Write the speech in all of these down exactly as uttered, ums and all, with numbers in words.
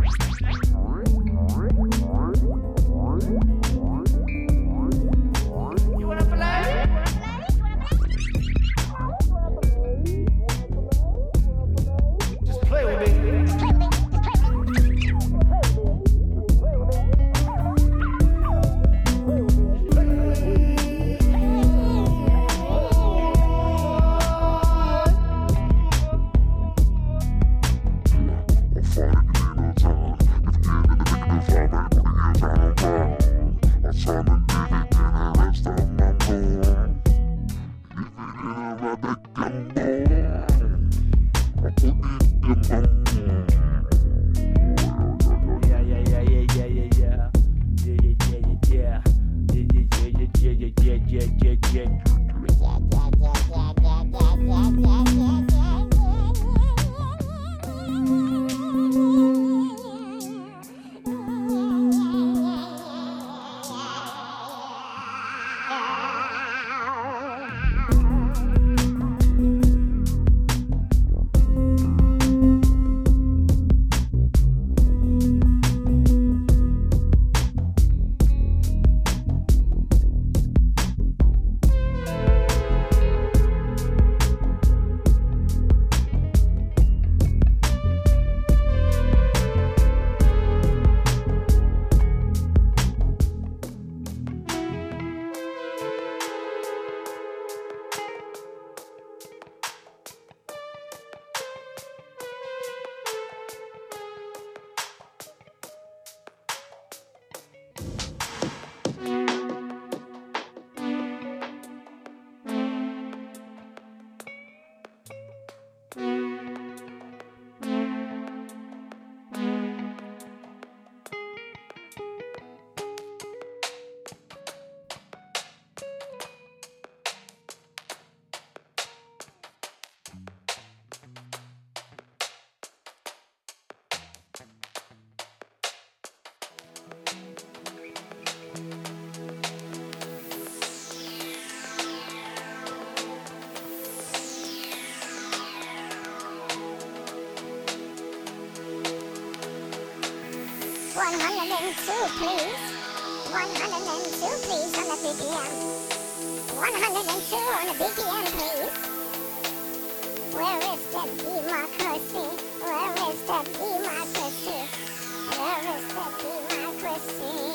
one hundred two, please. one hundred two, please, on the B P M. one hundred two on the B P M, please. Where is the democracy? Where is the democracy? Where is the democracy?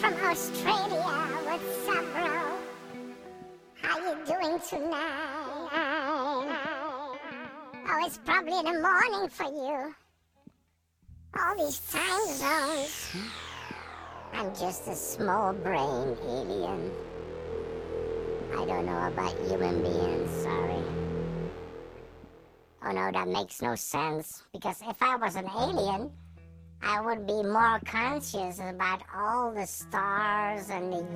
from Australia. What's up, bro? How you doing tonight? Oh, it's probably the morning for you. All these time zones. I'm just a small brain alien. I don't know about human beings, sorry. Oh no, that makes no sense. Because if I was an alien, I would be more conscious about all the stars and the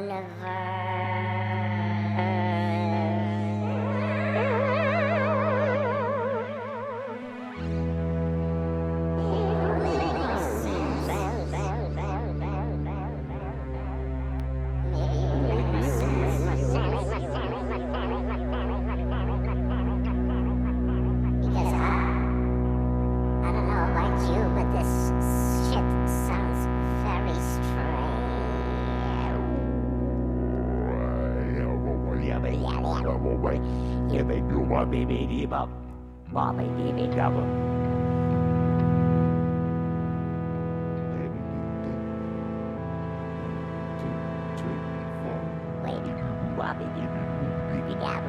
baby bop, bop baby double. Wait, Bobby, baby double.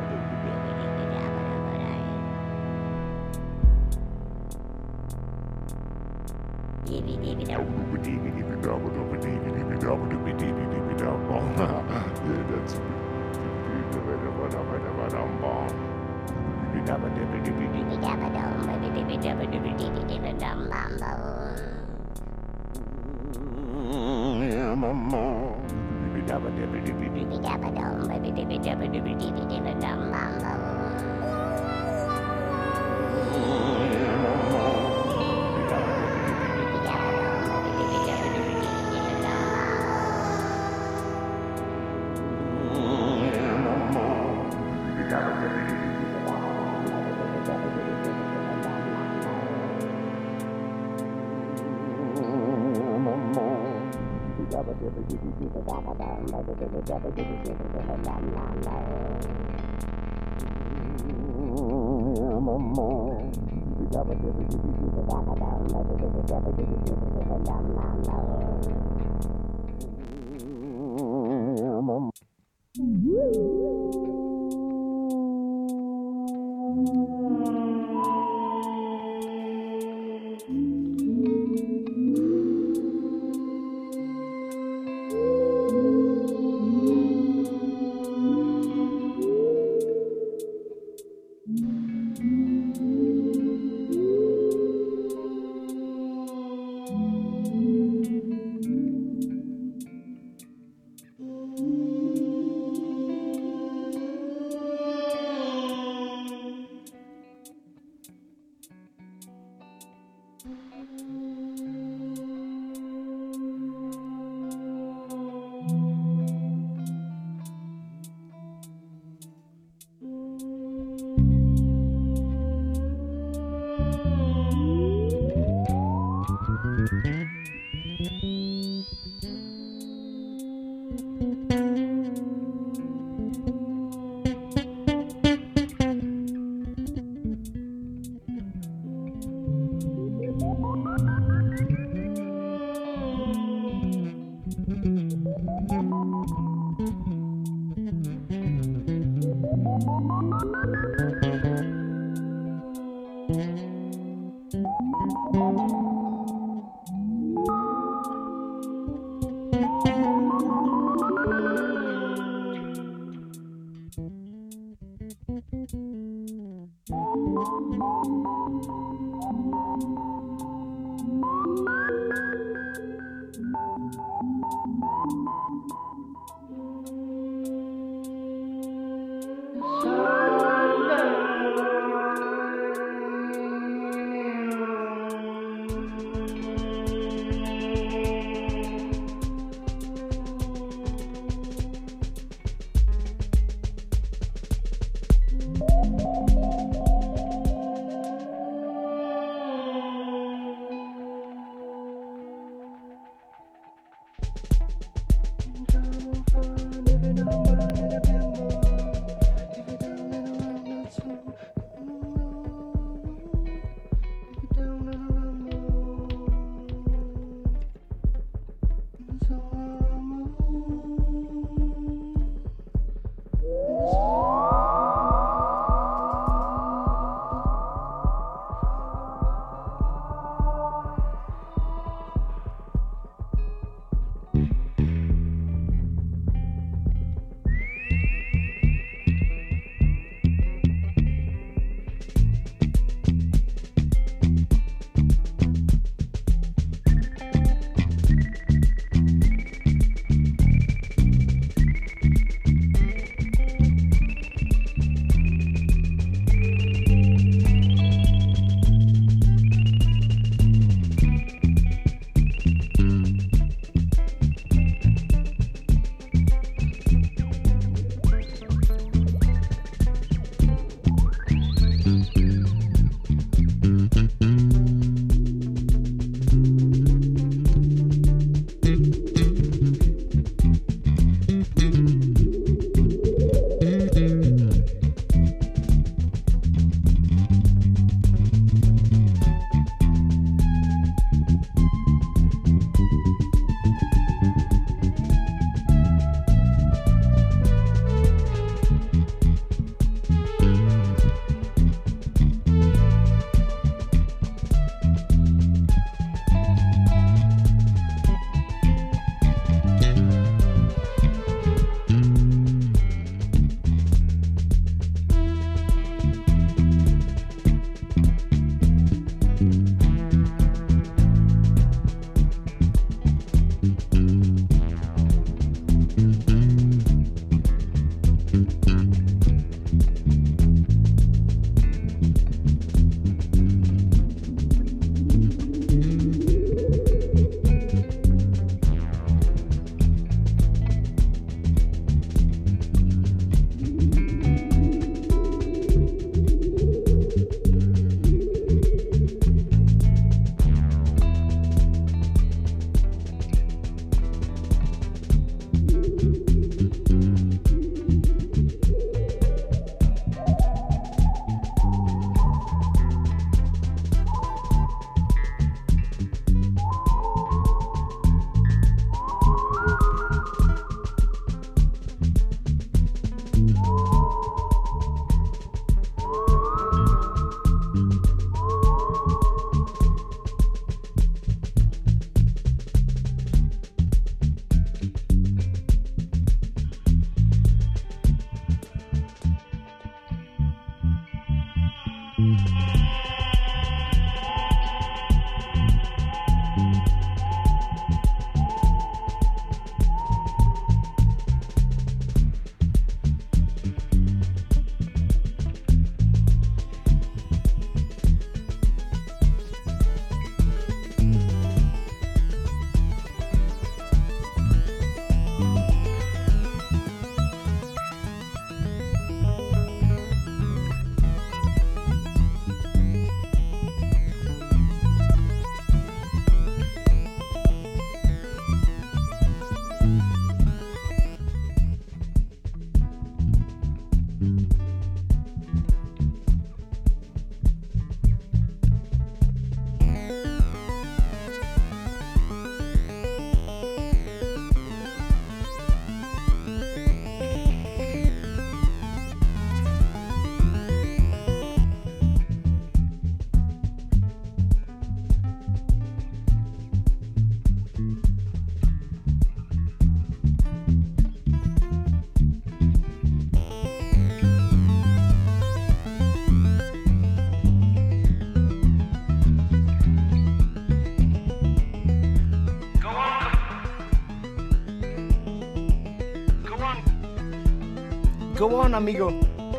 Go on, amigo.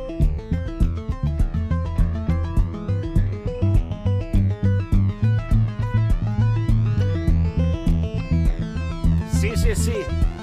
Sí, sí, sí.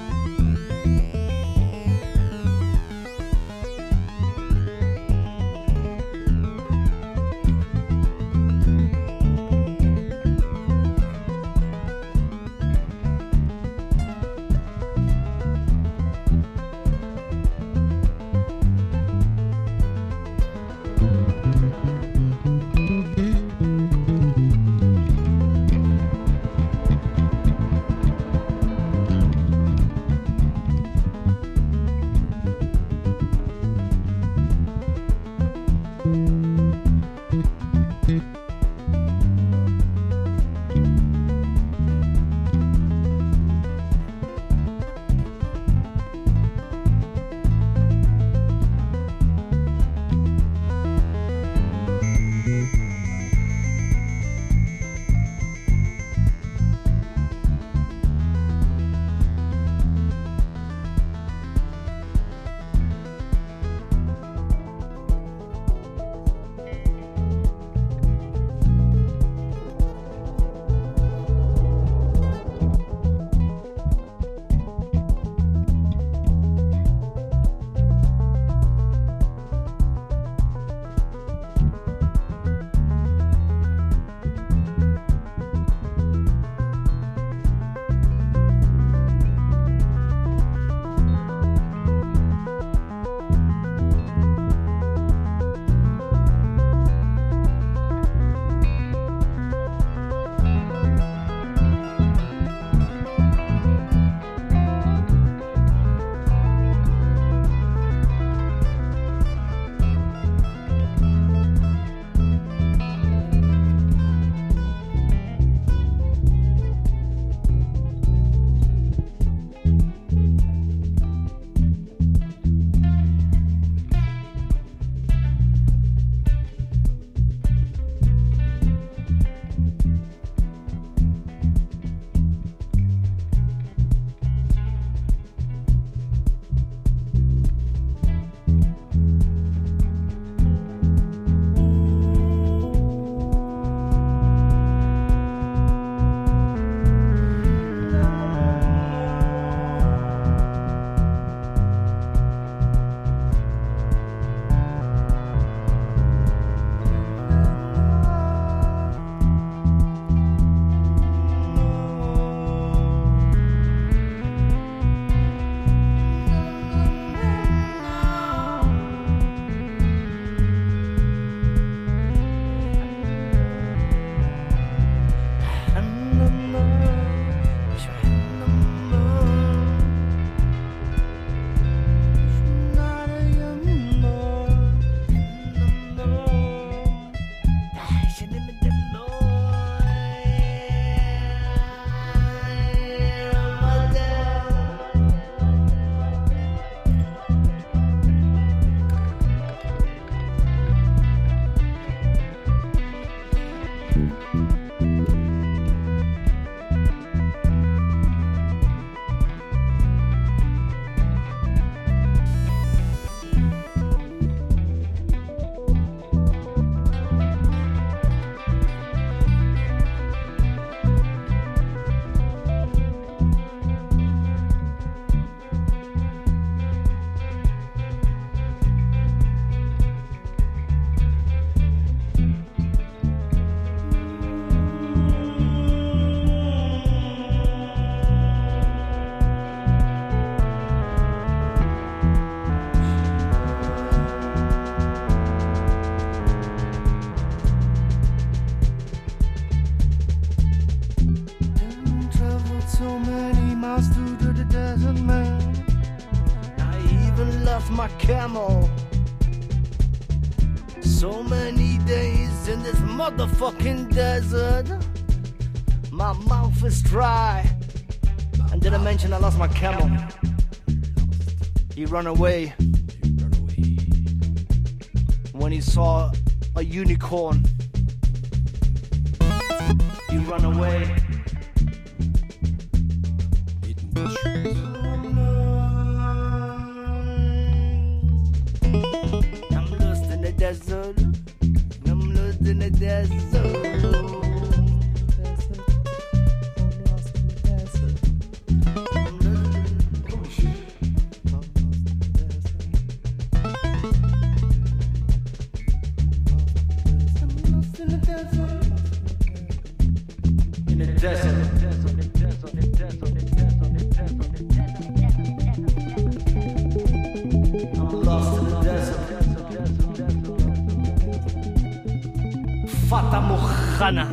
My camel. So many days in this motherfucking desert. My mouth is dry. And did I mention I lost my camel? He ran away when he saw a unicorn. He ran away. desert. I'm lost in the desert. Fata Morgana.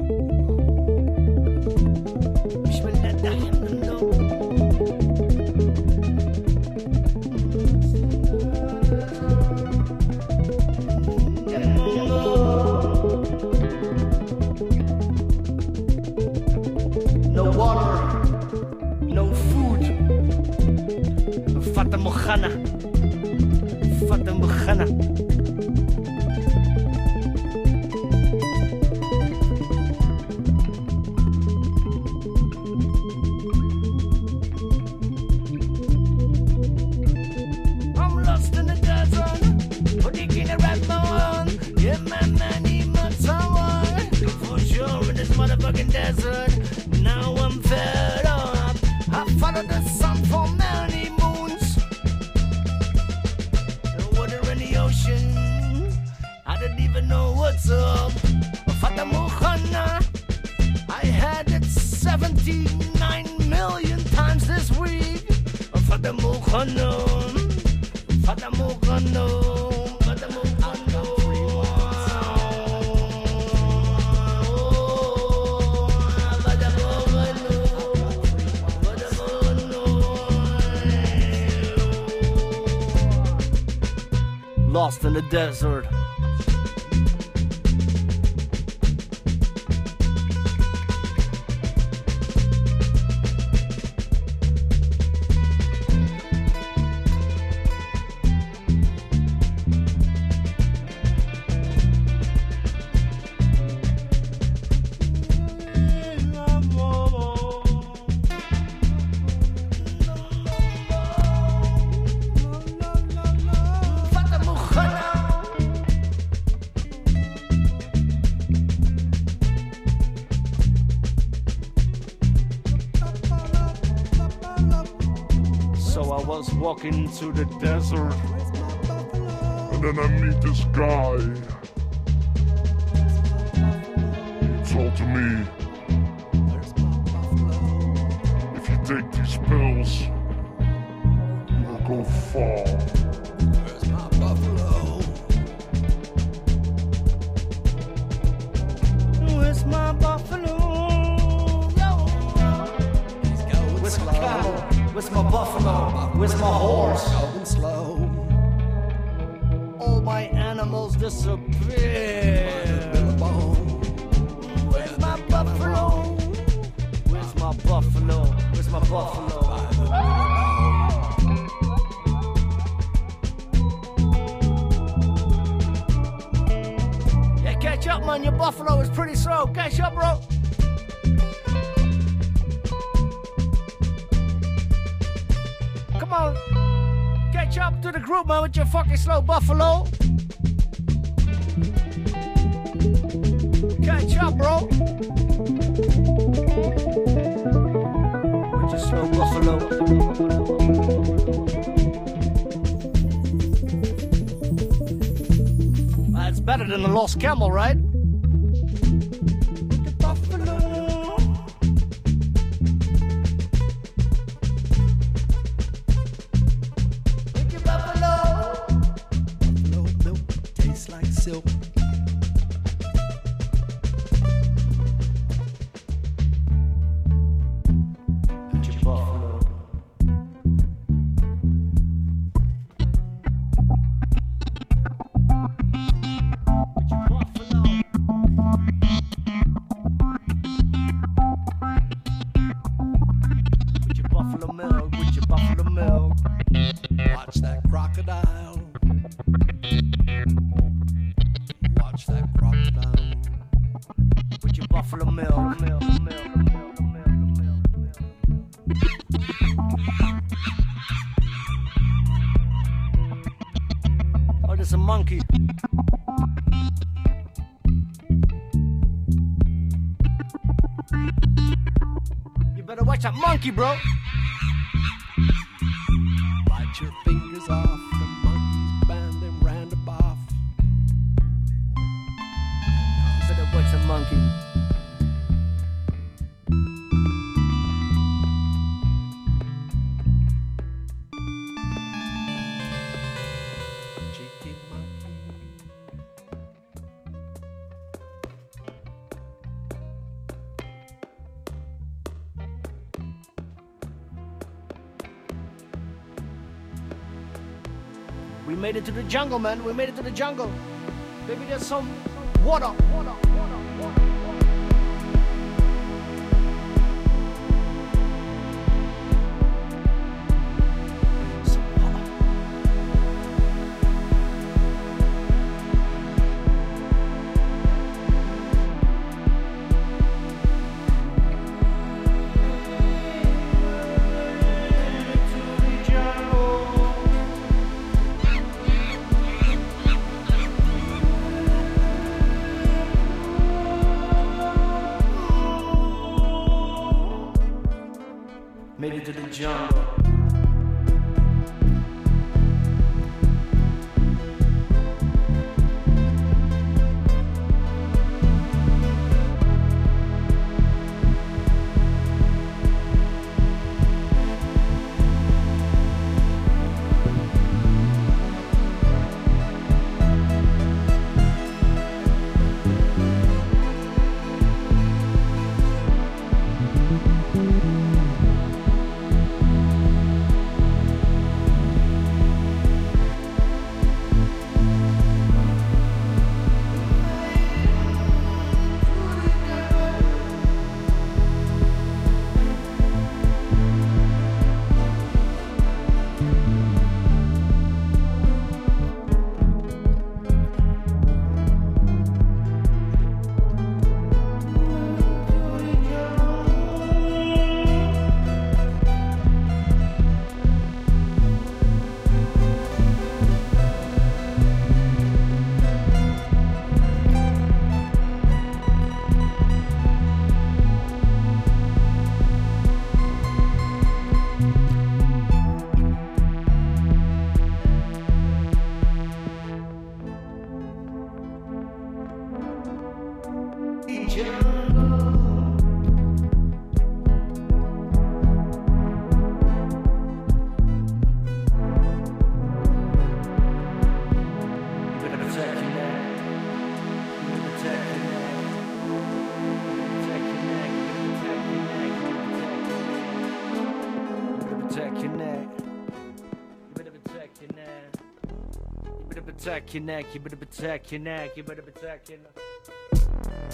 No water, no food. Fata Morgana. Fata Morgana. Desert. Now I'm fed up. I followed the sun for many moons. The water in the ocean, I didn't even know what's up. Fata Morgana, I had it seventy-nine million times this week. Fata Morgana, Fata Morgana, Fata Morgana. Lost in the desert. So I was walking through the desert, and then I meet this guy. He told to me, if you take these pills, you will go far. Where's my buffalo? Where's my buffalo? Where's my cow? Where's my buffalo? Where's my horse? Going slow. All my animals disappear. Where's my buffalo? Where's my buffalo? Where's my buffalo? Yeah, catch up, man. Your buffalo is pretty slow. Catch up, bro. Come on, catch up to the group, man, with your fucking slow buffalo. Catch up, bro. With your slow buffalo. That's better than the lost camel, right? With the buffalo. Silk. Watch that crocodile. Watch that crocodile. With your buffalo milk, milk, milk, milk, milk, milk, milk. Oh, there's a monkey. monkey, bro. Bite your fingers off, the monkeys band them round the off. So that what's a monkey? Cheeky monkey. We made it to the jungle, man. We made it to the jungle. Maybe there's some water, water, water, water. Some water. Made it to the jungle. Protect your neck, you better protect your neck, you better protect your neck.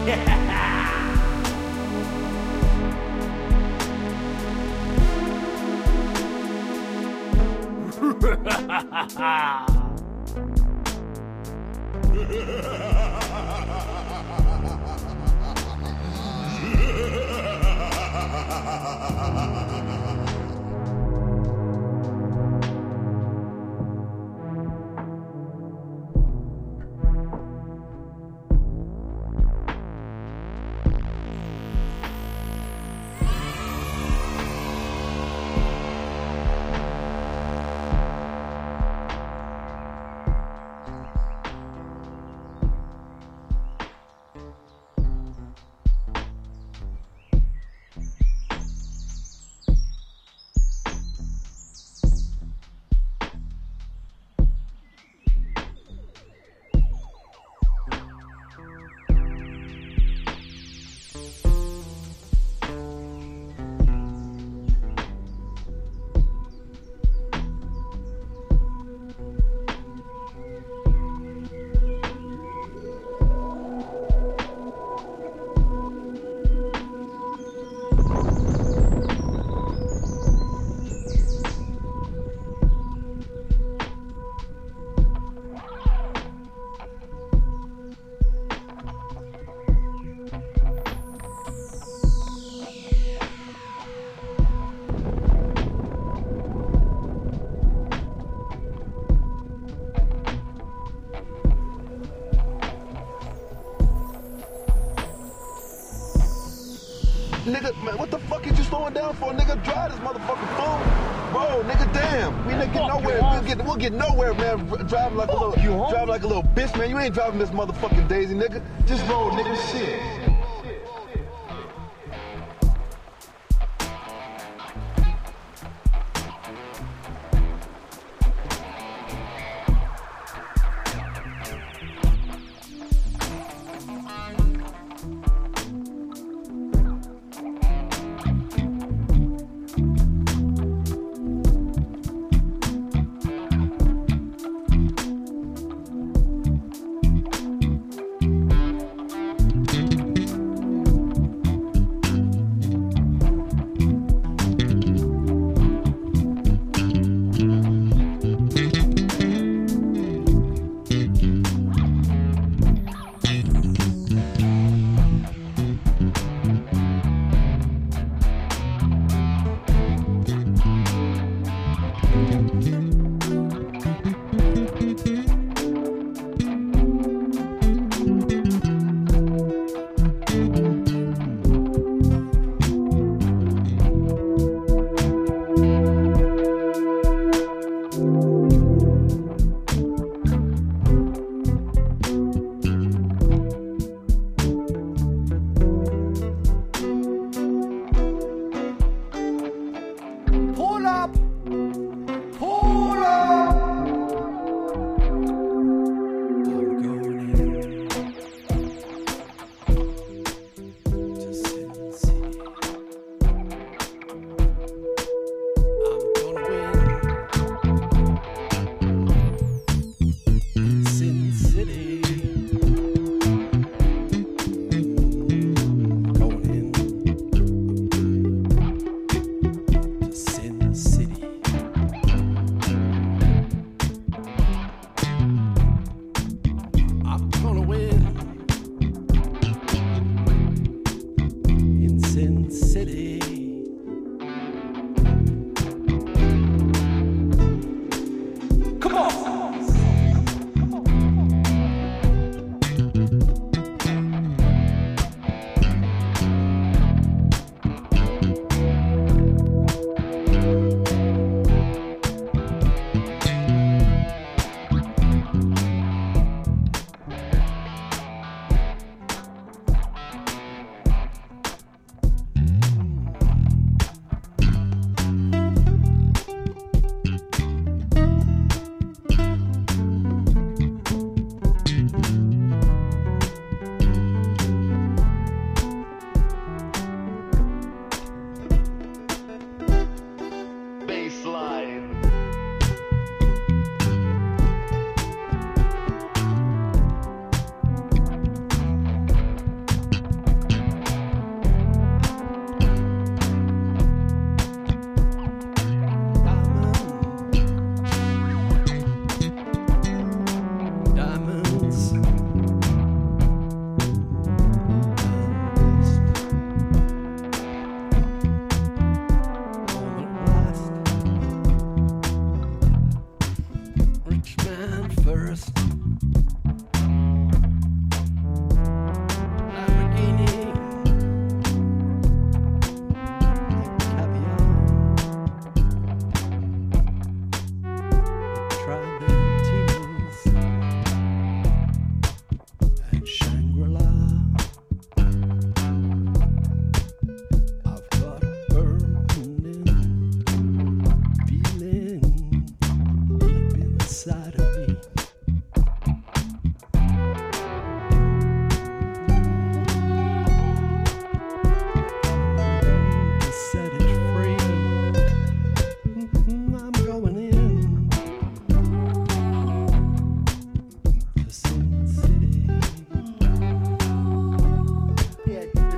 Nigga, man, what the fuck is you slowing down for? Nigga, drive this motherfucking fool. Bro, nigga, damn. We ain't get nowhere. We'll get, we'll get nowhere, man. Driving like a little, driving like a little bitch, man. You ain't driving this motherfucking Daisy, nigga. Just roll, nigga. Shit.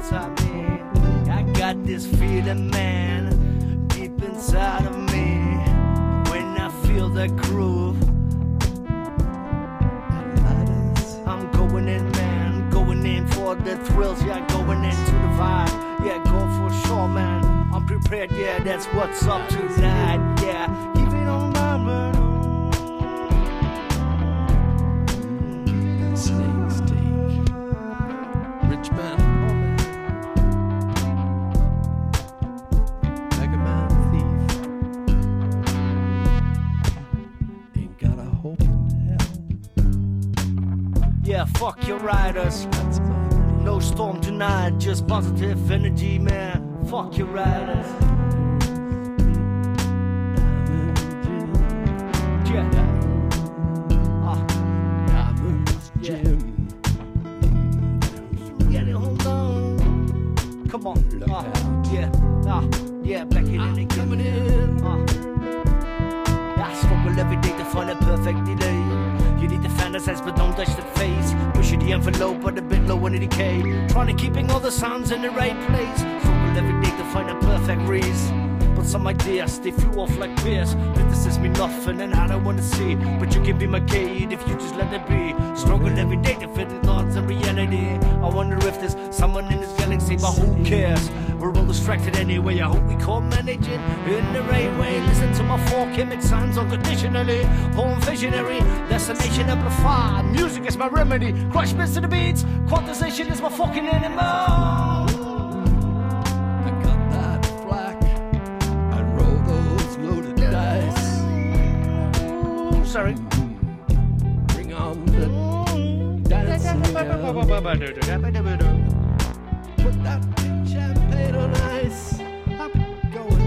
inside me. I got this feeling, man, deep inside of me. When I feel the groove, I'm going in, man, going in for the thrills. Yeah, going into the vibe. Yeah, go for sure, man. I'm prepared, yeah, that's what's up tonight. Yeah, keep it on my mind. Snake steak. Rich man. Mega man thief. Ain't got a hope in hell. Yeah, fuck your riders. That's my No storm tonight, just positive energy, man. Fuck your riders. Yeah. Ah. Diamonds, Jim. Get it, hold on. Come on. Look Ah. out. Yeah. Ah. Yeah, back in I'm again. coming in. Ah. I struggle every day to find a perfect delay. You need to fantasize, but don't touch the face. Pushing the envelope, but a bit low in the decay. Trying to keeping all the sounds in the right place. Struggle every day to find a perfect reason. But some ideas, they flew off like beers. This me nothing and I don't wanna see. But you can be my gate if you just let it be. Struggle every day to fit in thoughts and reality. I wonder if there's someone in this galaxy, but who cares? We're all distracted anyway. I hope we can't manage it in the right way. Listen to my four chemic sounds unconditionally. Home visionary, destination amplified. Music is my remedy. Crush bits to the beats. Quantization is my fucking enemy. I got that flack. I roll those loaded dice. Sorry. Bring on the dancing girl. Put that champagne on ice. I'm going.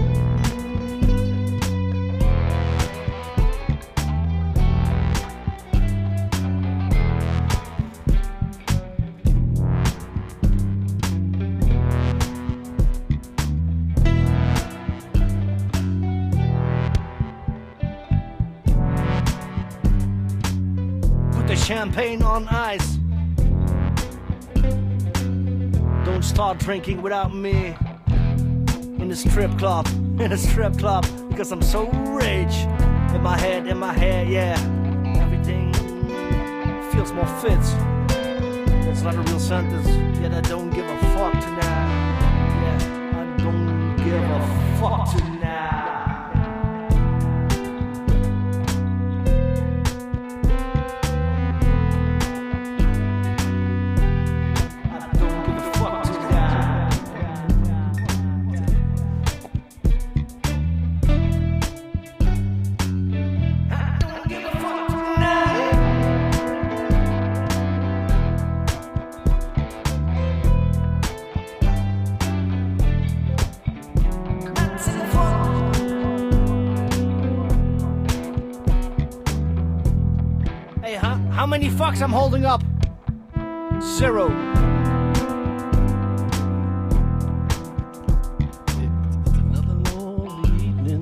Put the champagne on ice. Don't start drinking without me. In the strip club, in the strip club, because I'm so rich. In my head, in my hair, yeah. Everything feels more fit. It's not a real sentence, yet I don't give a fuck tonight. Yeah, I don't give a fuck tonight. How many fucks I'm holding up? Zero. It's another lonely evening.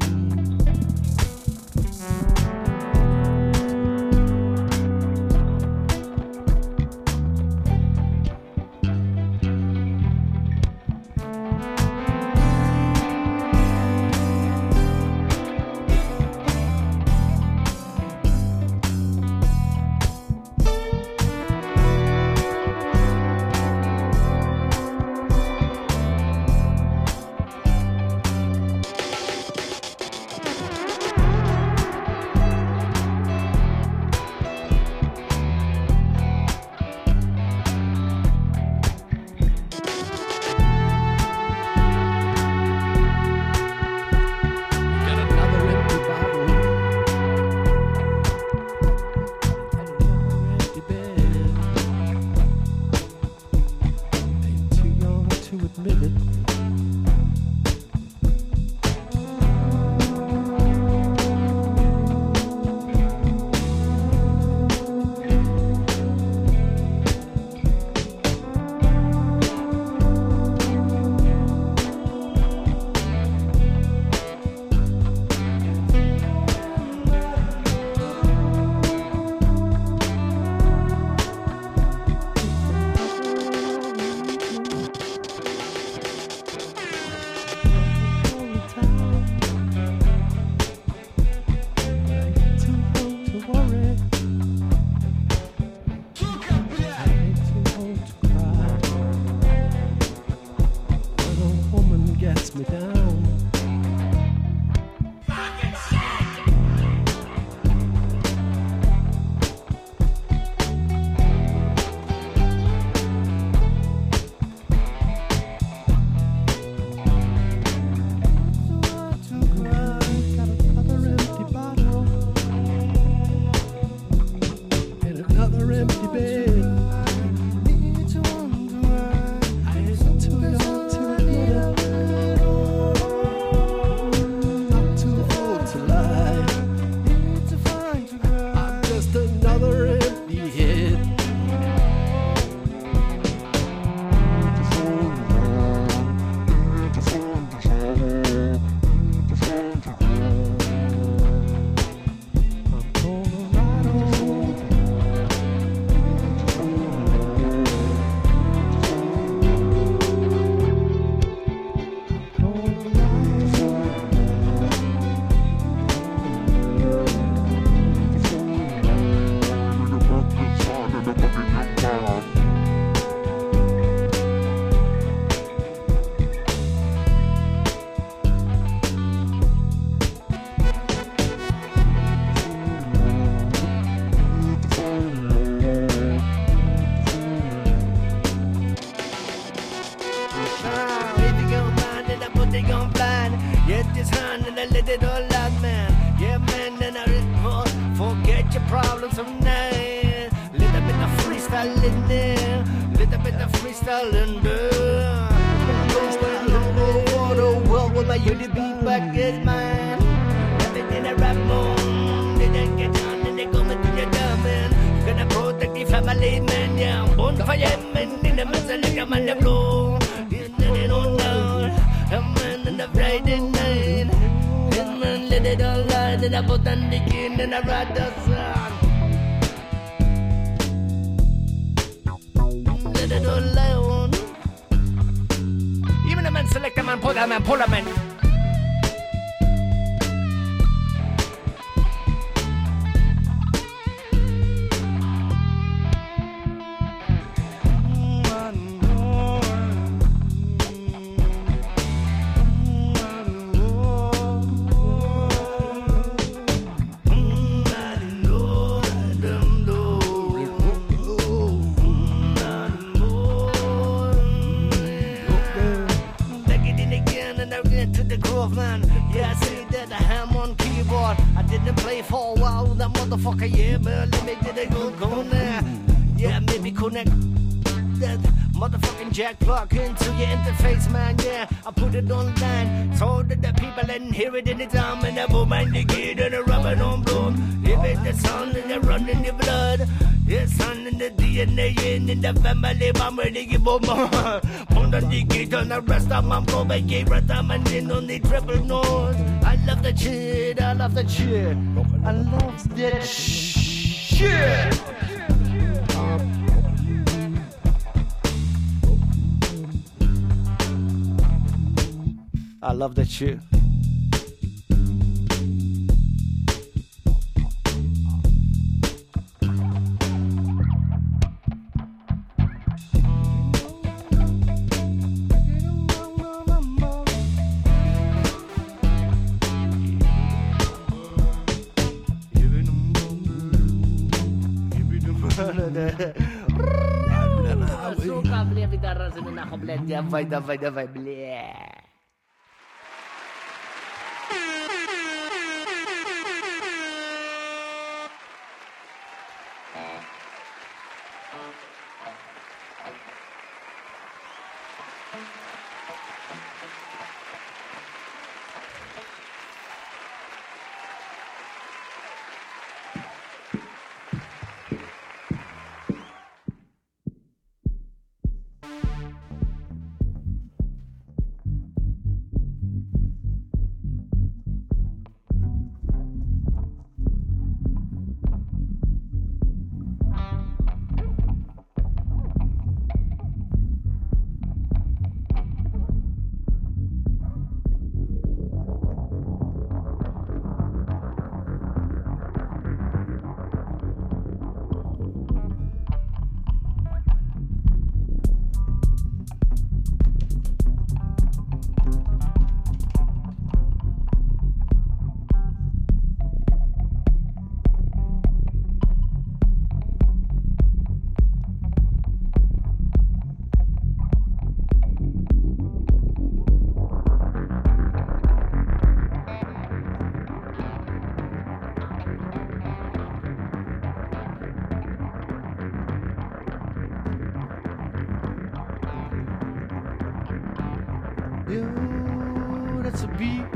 Got another empty bottle. Another empty bed. Ain't too young to admit it. man, let it all out, man. Yeah, man, then I report. Forget your problems tonight. Little bit of freestyle in there. Little bit of freestyle in there. Going all over the world with my U D B back is mine. Everything I rap on, they don't get down and they come into your dumb, man. Gonna protect the family, man, yeah. Bonfire, man, in the middle of your man, the blow. Let it all down. A man in the Friday night. And man, let it all out. And I put on the king and I ride the sun. Let it all out. Even a man select a man, put a man, pull a man. Motherfucker, yeah, man, let me get a good go now. Yeah, maybe connect that motherfucking jack plug into your interface, man. Yeah, I put it online so that the people can hear it in the time. And I boom and the kid and the rubber on bloom. If it's the sound and the run in the blood, the sun and the D N A in the family, I'm ready to boom. Pound on the gate on the rest of my bro, I gave a time and then on the triple note. I love the shit, I love the shit, I love that shit. I love that shit. Suka, blia, bitarra, sunod ako, blia, davay, davay, davay, blia. Yo, that's a beat.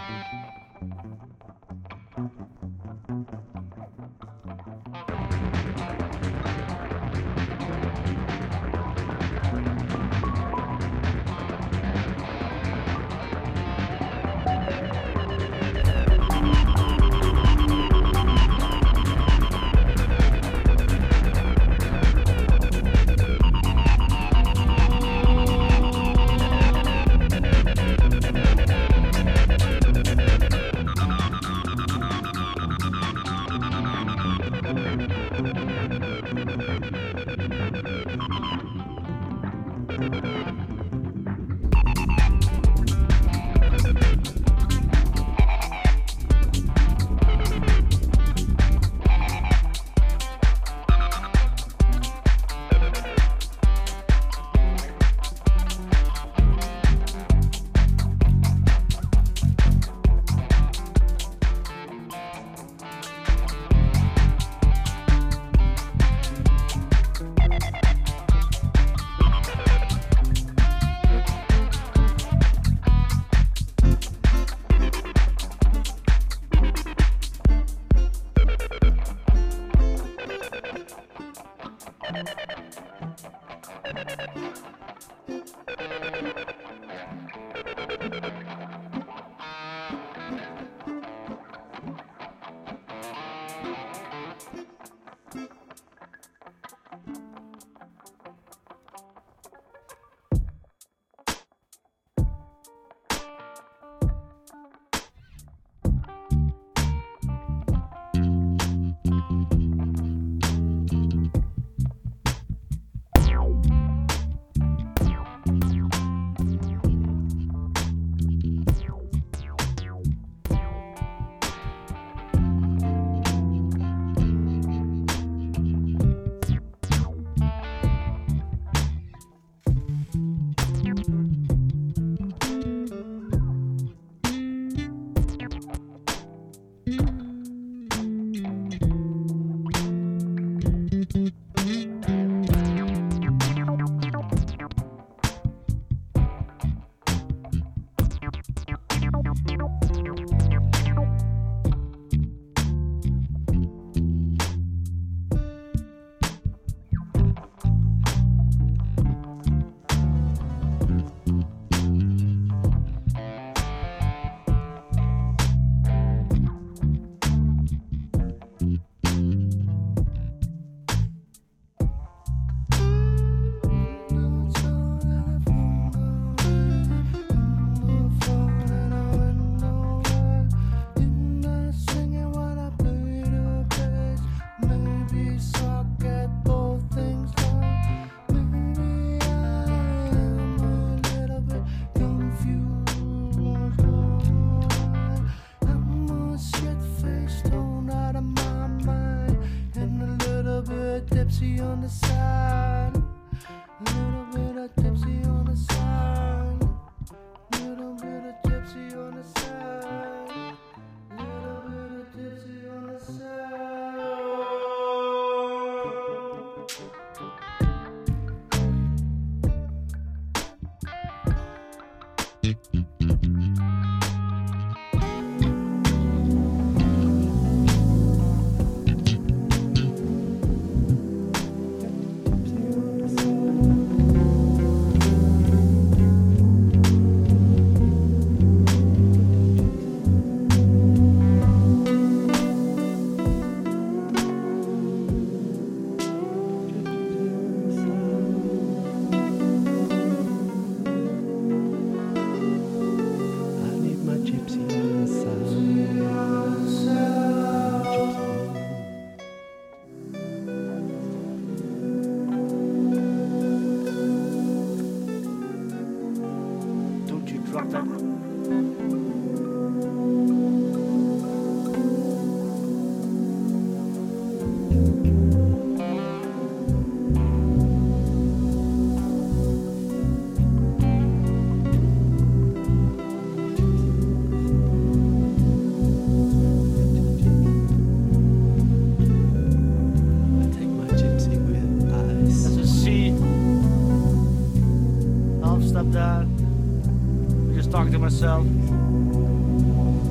Myself.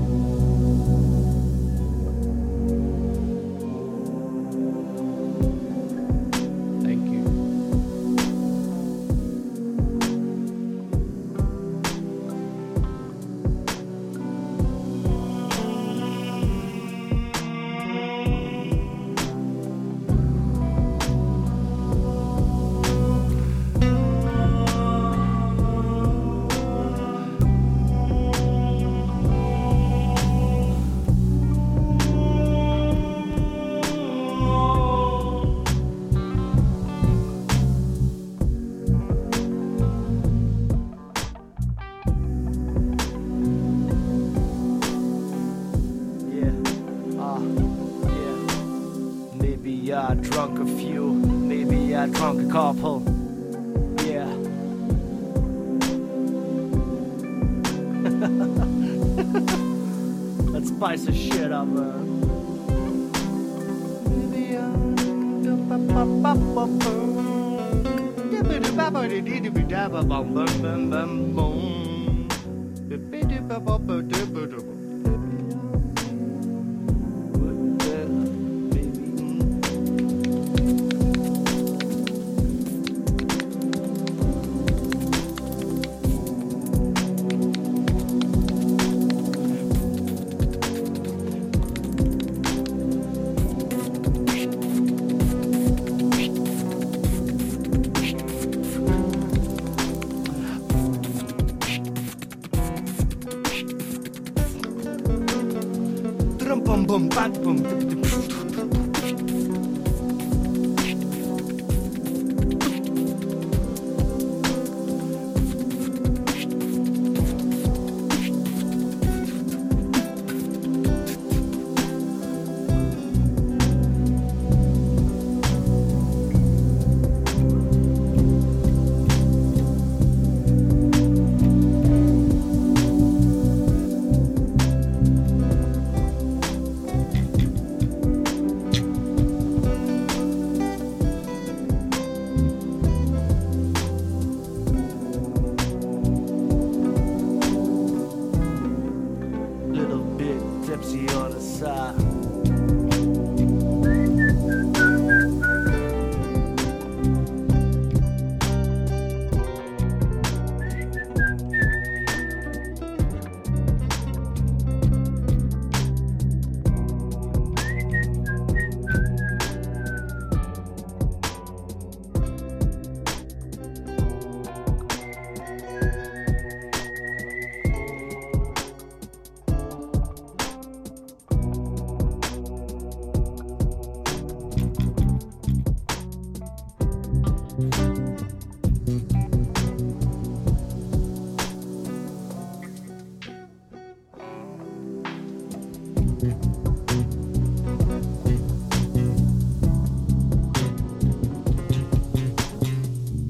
I drunk a few, maybe I drunk a couple. Yeah. Let's spice the shit up, man. Bum bum bum bum. Little bit tipsy on the side.